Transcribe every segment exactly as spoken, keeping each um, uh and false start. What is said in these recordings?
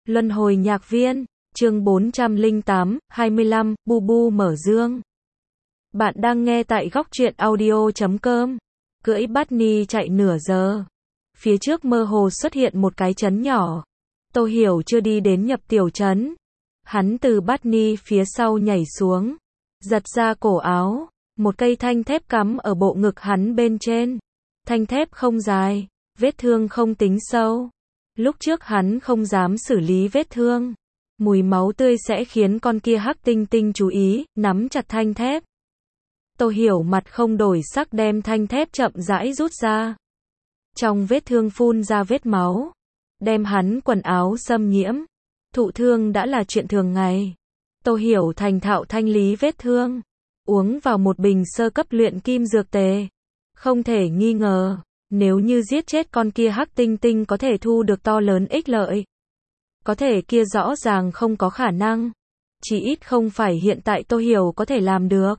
Luân hồi nhạc viên, chương bốn trăm lẻ tám, hai mươi lăm, Bu Bu mở dương. Bạn đang nghe tại góc truyện audio chấm com. Cưỡi Barney chạy nửa giờ. Phía trước mơ hồ xuất hiện một cái trấn nhỏ. Tô Hiểu chưa đi đến nhập tiểu trấn. Hắn từ Barney phía sau nhảy xuống. Giật ra cổ áo. Một cây thanh thép cắm ở bộ ngực hắn bên trên. Thanh thép không dài. Vết thương không tính sâu. Lúc trước hắn không dám xử lý vết thương. Mùi máu tươi sẽ khiến con kia hắc tinh tinh chú ý, nắm chặt thanh thép. Tô Hiểu mặt không đổi sắc đem thanh thép chậm rãi rút ra. Trong vết thương phun ra vết máu. Đem hắn quần áo xâm nhiễm. Thụ thương đã là chuyện thường ngày. Tô Hiểu thành thạo thanh lý vết thương. Uống vào một bình sơ cấp luyện kim dược tề. Không thể nghi ngờ. Nếu như giết chết con kia hắc tinh tinh có thể thu được to lớn ích lợi. Có thể kia rõ ràng không có khả năng. Chỉ ít không phải hiện tại Tô Hiểu có thể làm được.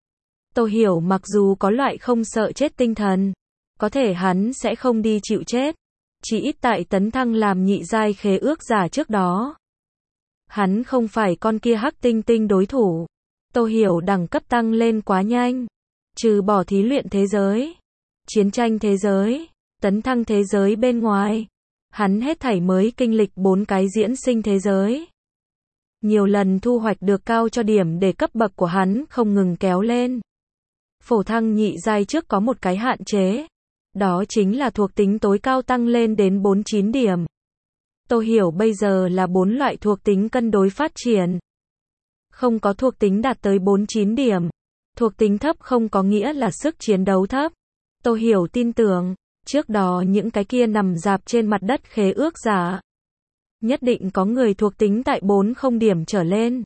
Tô Hiểu mặc dù có loại không sợ chết tinh thần. Có thể hắn sẽ không đi chịu chết. Chỉ ít tại tấn thăng làm nhị giai khế ước giả trước đó. Hắn không phải con kia hắc tinh tinh đối thủ. Tô Hiểu đẳng cấp tăng lên quá nhanh. Trừ bỏ thí luyện thế giới. Chiến tranh thế giới, tấn thăng thế giới bên ngoài. Hắn hết thảy mới kinh lịch bốn cái diễn sinh thế giới. Nhiều lần thu hoạch được cao cho điểm để cấp bậc của hắn không ngừng kéo lên. Phổ thăng nhị giai trước có một cái hạn chế. Đó chính là thuộc tính tối cao tăng lên đến bốn mươi chín điểm. Tô Hiểu bây giờ là bốn loại thuộc tính cân đối phát triển. Không có thuộc tính đạt tới bốn mươi chín điểm. Thuộc tính thấp không có nghĩa là sức chiến đấu thấp. Tô Hiểu tin tưởng, trước đó những cái kia nằm rạp trên mặt đất khế ước giả. Nhất định có người thuộc tính tại bốn mươi điểm trở lên.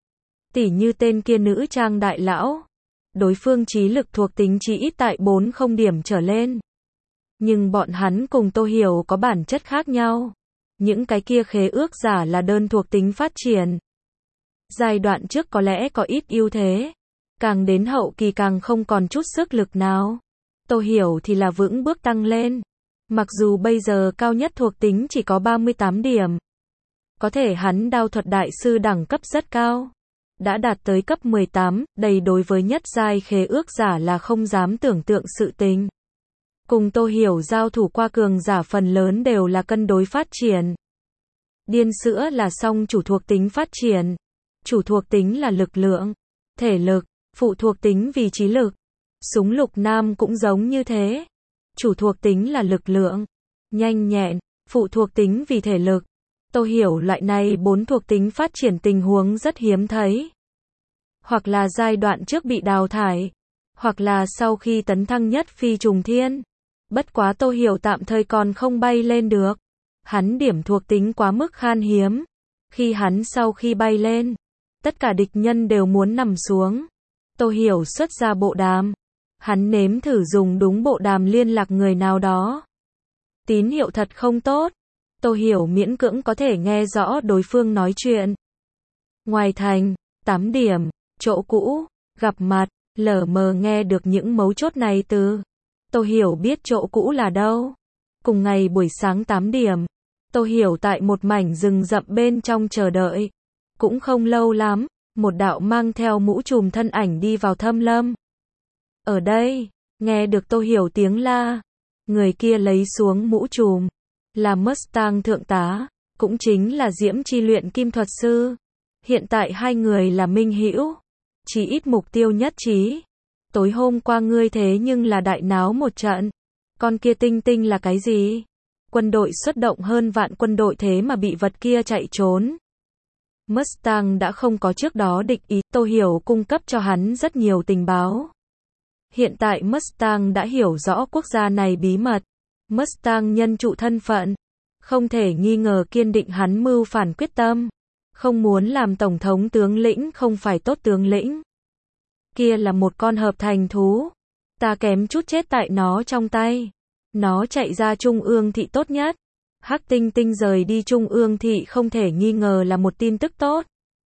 Tỉ như tên kia nữ trang đại lão. Đối phương trí lực thuộc tính chỉ ít tại bốn mươi điểm trở lên. Nhưng bọn hắn cùng Tô Hiểu có bản chất khác nhau. Những cái kia khế ước giả là đơn thuộc tính phát triển. Giai đoạn trước có lẽ có ít ưu thế. Càng đến hậu kỳ càng không còn chút sức lực nào. Tô Hiểu thì là vững bước tăng lên. Mặc dù bây giờ cao nhất thuộc tính chỉ có ba mươi tám điểm. Có thể hắn đao thuật đại sư đẳng cấp rất cao. Đã đạt tới cấp mười tám, đầy đối với nhất giai khế ước giả là không dám tưởng tượng sự tình. Cùng Tô Hiểu giao thủ qua cường giả phần lớn đều là cân đối phát triển. Điên sữa là song chủ thuộc tính phát triển. Chủ thuộc tính là lực lượng, thể lực, phụ thuộc tính vì trí lực. Súng lục nam cũng giống như thế. Chủ thuộc tính là lực lượng, nhanh nhẹn, phụ thuộc tính vì thể lực. Tô Hiểu loại này bốn thuộc tính phát triển tình huống rất hiếm thấy. Hoặc là giai đoạn trước bị đào thải, hoặc là sau khi tấn thăng nhất phi trùng thiên. Bất quá Tô Hiểu tạm thời còn không bay lên được. Hắn điểm thuộc tính quá mức khan hiếm. Khi hắn sau khi bay lên, tất cả địch nhân đều muốn nằm xuống. Tô Hiểu xuất ra bộ đàm. Hắn nếm thử dùng đúng bộ đàm liên lạc người nào đó. Tín hiệu thật không tốt. Tô Hiểu miễn cưỡng có thể nghe rõ đối phương nói chuyện. Ngoài thành, tám điểm, chỗ cũ, gặp mặt, lờ mờ nghe được những mấu chốt này từ. Tô Hiểu biết chỗ cũ là đâu. Cùng ngày buổi sáng tám điểm, Tô Hiểu tại một mảnh rừng rậm bên trong chờ đợi. Cũng không lâu lắm, một đạo mang theo mũ trùm thân ảnh đi vào thâm lâm. Ở đây, nghe được Tô Hiểu tiếng la. Người kia lấy xuống mũ trùm. Là Mustang thượng tá, cũng chính là Diễm Chi luyện kim thuật sư. Hiện tại hai người là minh hữu. Chỉ ít mục tiêu nhất trí. Tối hôm qua ngươi thế nhưng là đại náo một trận. Con kia tinh tinh là cái gì? Quân đội xuất động hơn vạn quân đội thế mà bị vật kia chạy trốn. Mustang đã không có trước đó địch ý. Tô Hiểu cung cấp cho hắn rất nhiều tình báo. Hiện tại Mustang đã hiểu rõ quốc gia này bí mật. Mustang nhân trụ thân phận. Không thể nghi ngờ kiên định hắn mưu phản quyết tâm. Không muốn làm tổng thống tướng lĩnh không phải tốt tướng lĩnh. Kia là một con hợp thành thú. Ta kém chút chết tại nó trong tay. Nó chạy ra Trung ương thị tốt nhất. Hắc tinh tinh rời đi Trung ương thị không thể nghi ngờ là một tin tức tốt.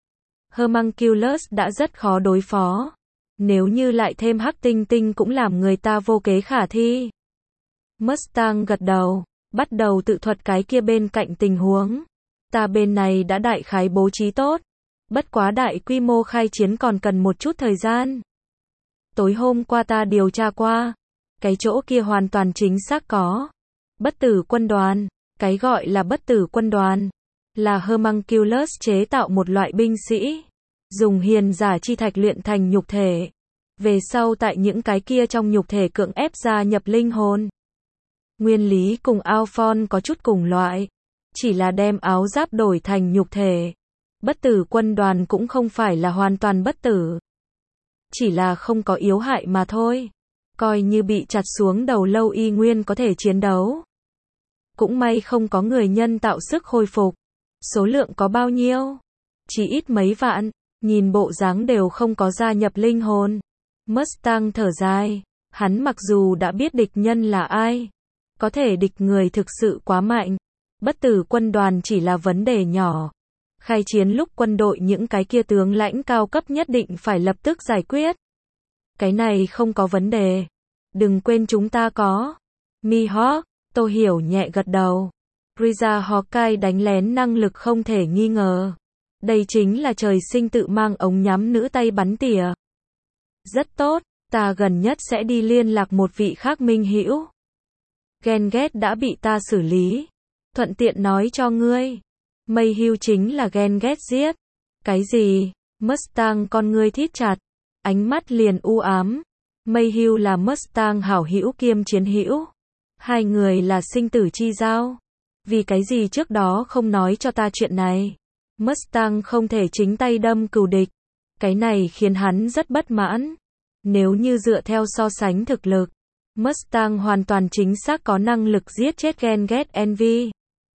Homunculus đã rất khó đối phó. Nếu như lại thêm hắc tinh tinh cũng làm người ta vô kế khả thi. Mustang gật đầu, bắt đầu tự thuật cái kia bên cạnh tình huống. Ta bên này đã đại khái bố trí tốt. Bất quá đại quy mô khai chiến còn cần một chút thời gian. Tối hôm qua ta điều tra qua. Cái chỗ kia hoàn toàn chính xác có. Bất tử quân đoàn. Cái gọi là bất tử quân đoàn. Là Homunculus chế tạo một loại binh sĩ. Dùng hiền giả chi thạch luyện thành nhục thể. Về sau tại những cái kia trong nhục thể cưỡng ép gia nhập linh hồn. Nguyên lý cùng Alphon có chút cùng loại. Chỉ là đem áo giáp đổi thành nhục thể. Bất tử quân đoàn cũng không phải là hoàn toàn bất tử. Chỉ là không có yếu hại mà thôi. Coi như bị chặt xuống đầu lâu y nguyên có thể chiến đấu. Cũng may không có người nhân tạo sức hồi phục. Số lượng có bao nhiêu? Chỉ ít mấy vạn. Nhìn bộ dáng đều không có gia nhập linh hồn. Mustang thở dài. Hắn mặc dù đã biết địch nhân là ai. Có thể địch người thực sự quá mạnh. Bất tử quân đoàn chỉ là vấn đề nhỏ. Khai chiến lúc quân đội những cái kia tướng lãnh cao cấp nhất định phải lập tức giải quyết. Cái này không có vấn đề. Đừng quên chúng ta có. Mihawk, Tô Hiểu nhẹ gật đầu. Riza Hawkeye đánh lén năng lực không thể nghi ngờ. Đây chính là trời sinh tự mang ống nhắm nữ tay bắn tỉa. Rất tốt, ta gần nhất sẽ đi liên lạc một vị khác minh hữu. Genged đã bị ta xử lý. Thuận tiện nói cho ngươi. Mayhew chính là Genged giết. Cái gì? Mustang con ngươi thít chặt. Ánh mắt liền u ám. Mayhew là Mustang hảo hữu kiêm chiến hữu. Hai người là sinh tử chi giao. Vì cái gì trước đó không nói cho ta chuyện này? Mustang không thể chính tay đâm cừu địch. Cái này khiến hắn rất bất mãn. Nếu như dựa theo so sánh thực lực, Mustang hoàn toàn chính xác có năng lực giết chết Genged Envy.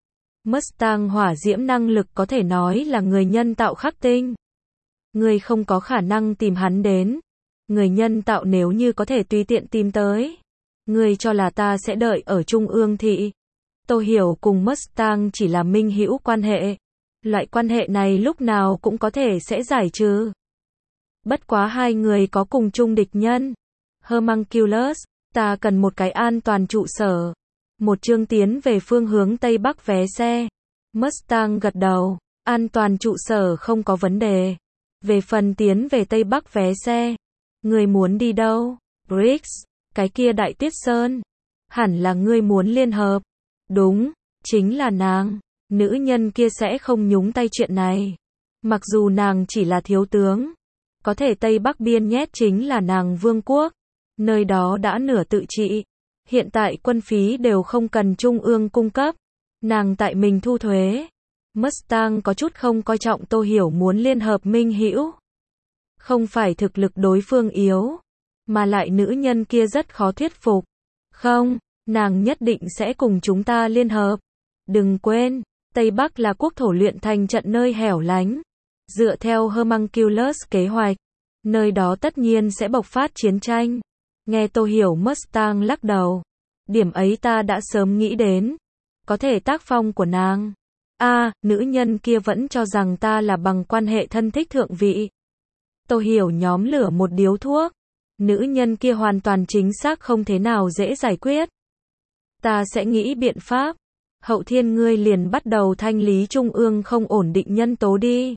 Mustang hỏa diễm năng lực có thể nói là người nhân tạo khắc tinh. Người không có khả năng tìm hắn đến. Người nhân tạo nếu như có thể tùy tiện tìm tới. Người cho là ta sẽ đợi ở Trung ương thị. Tô Hiểu cùng Mustang chỉ là minh hữu quan hệ. Loại quan hệ này lúc nào cũng có thể sẽ giải trừ. Bất quá hai người có cùng chung địch nhân. Homunculus, ta cần một cái an toàn trụ sở. Một chương tiến về phương hướng Tây Bắc vé xe. Mustang gật đầu. An toàn trụ sở không có vấn đề. Về phần tiến về Tây Bắc vé xe. Người muốn đi đâu? Briggs, cái kia Đại Tuyết Sơn. Hẳn là ngươi muốn liên hợp. Đúng, chính là nàng. Nữ nhân kia sẽ không nhúng tay chuyện này. Mặc dù nàng chỉ là thiếu tướng. Có thể Tây Bắc biên nhét chính là nàng vương quốc. Nơi đó đã nửa tự trị. Hiện tại quân phí đều không cần trung ương cung cấp. Nàng tại mình thu thuế. Mustang có chút không coi trọng Tô Hiểu muốn liên hợp minh hữu. Không phải thực lực đối phương yếu. Mà lại nữ nhân kia rất khó thuyết phục. Không, nàng nhất định sẽ cùng chúng ta liên hợp. Đừng quên, Tây Bắc là quốc thổ luyện thành trận nơi hẻo lánh. Dựa theo Homunculus kế hoạch, nơi đó tất nhiên sẽ bộc phát chiến tranh. Nghe Tô Hiểu Mustang lắc đầu. Điểm ấy ta đã sớm nghĩ đến. Có thể tác phong của nàng. A, à, nữ nhân kia vẫn cho rằng ta là bằng quan hệ thân thích thượng vị. Tô Hiểu nhóm lửa một điếu thuốc. Nữ nhân kia hoàn toàn chính xác không thế nào dễ giải quyết. Ta sẽ nghĩ biện pháp. Hậu thiên ngươi liền bắt đầu thanh lý trung ương không ổn định nhân tố đi.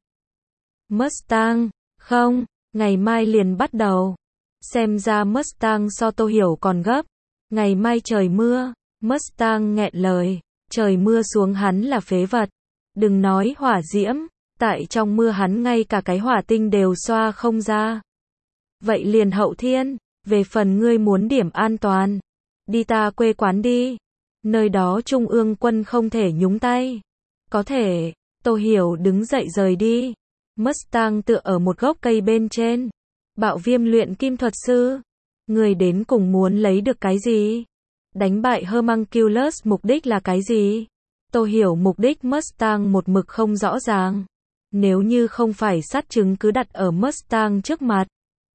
Mustang, không, ngày mai liền bắt đầu. Xem ra Mustang so Tô Hiểu còn gấp. Ngày mai trời mưa. Mustang nghẹn lời. Trời mưa xuống hắn là phế vật. Đừng nói hỏa diễm. Tại trong mưa hắn ngay cả cái hỏa tinh đều xoa không ra. Vậy liền hậu thiên. Về phần ngươi muốn điểm an toàn. Đi ta quê quán đi. Nơi đó trung ương quân không thể nhúng tay. Có thể. Tô Hiểu đứng dậy rời đi. Mustang tựa ở một gốc cây bên trên. Bạo viêm luyện kim thuật sư. Người đến cùng muốn lấy được cái gì? Đánh bại Homunculus mục đích là cái gì? Tô Hiểu mục đích Mustang một mực không rõ ràng. Nếu như không phải sát chứng cứ đặt ở Mustang trước mặt.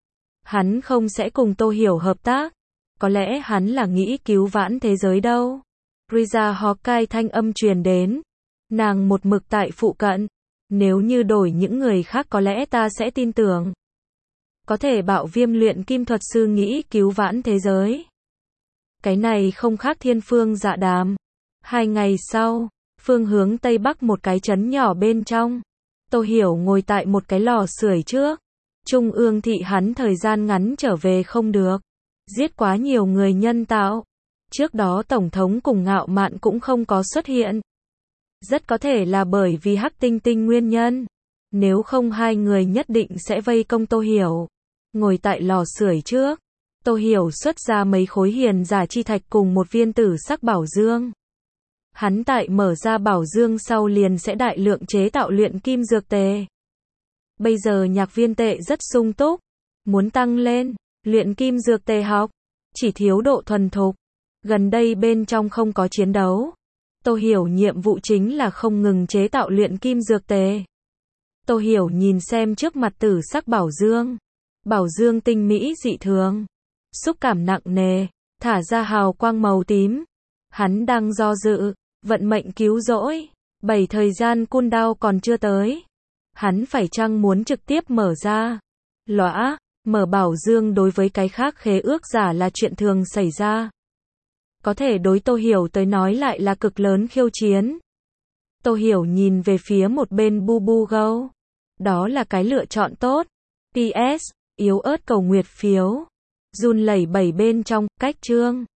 Hắn không sẽ cùng Tô Hiểu hợp tác. Có lẽ hắn là nghĩ cứu vãn thế giới đâu. Riza Hawkeye thanh âm truyền đến. Nàng một mực tại phụ cận. Nếu như đổi những người khác có lẽ ta sẽ tin tưởng. Có thể bạo viêm luyện kim thuật sư nghĩ cứu vãn thế giới. Cái này không khác thiên phương dạ đàm. Hai ngày sau, Phương hướng tây bắc một cái trấn nhỏ bên trong. Tô Hiểu ngồi tại một cái lò sưởi trước. Trung ương thị hắn thời gian ngắn trở về không được. Giết quá nhiều người nhân tạo. Trước đó Tổng thống cùng Ngạo Mạn cũng không có xuất hiện. Rất có thể là bởi vì Hắc Tinh Tinh nguyên nhân. Nếu không hai người nhất định sẽ vây công Tô Hiểu. Ngồi tại lò sưởi trước. Tô Hiểu xuất ra mấy khối hiền giả chi thạch cùng một viên tử sắc bảo dương. Hắn tại mở ra bảo dương sau liền sẽ đại lượng chế tạo luyện kim dược tề. Bây giờ nhạc viên tệ rất sung túc. Muốn tăng lên, luyện kim dược tề học. Chỉ thiếu độ thuần thục. Gần đây bên trong không có chiến đấu. Tô Hiểu nhiệm vụ chính là không ngừng chế tạo luyện kim dược tề. Tô Hiểu nhìn xem trước mặt tử sắc bảo dương. Bảo dương tinh mỹ dị thường. Xúc cảm nặng nề, thả ra hào quang màu tím. Hắn đang do dự, vận mệnh cứu rỗi. Bảy thời gian cooldown còn chưa tới. Hắn phải chăng muốn trực tiếp mở ra? Lõa, mở bảo dương đối với cái khác khế ước giả là chuyện thường xảy ra. Có thể đối Tô Hiểu tới nói lại là cực lớn khiêu chiến. Tô Hiểu nhìn về phía một bên Bu Bu Go. Đó là cái lựa chọn tốt. pê ét, yếu ớt cầu nguyệt phiếu. Run lẩy bẩy bên trong, cách chương.